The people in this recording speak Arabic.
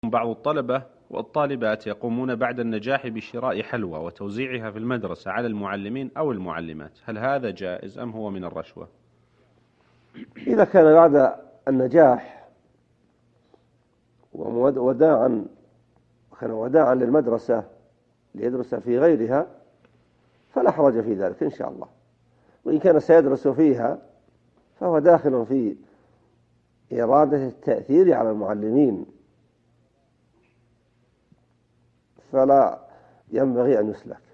بعض الطلبة والطالبات يقومون بعد النجاح بشراء حلوى وتوزيعها في المدرسة على المعلمين أو المعلمات، هل هذا جائز أم هو من الرشوة؟ إذا كان بعد النجاح وداعا كان وداعا للمدرسة ليدرس في غيرها فلا حرج في ذلك إن شاء الله. وإن كان سيدرس فيها فهو داخل في إرادة التأثير على المعلمين، فلا ينبغي أن يسلك.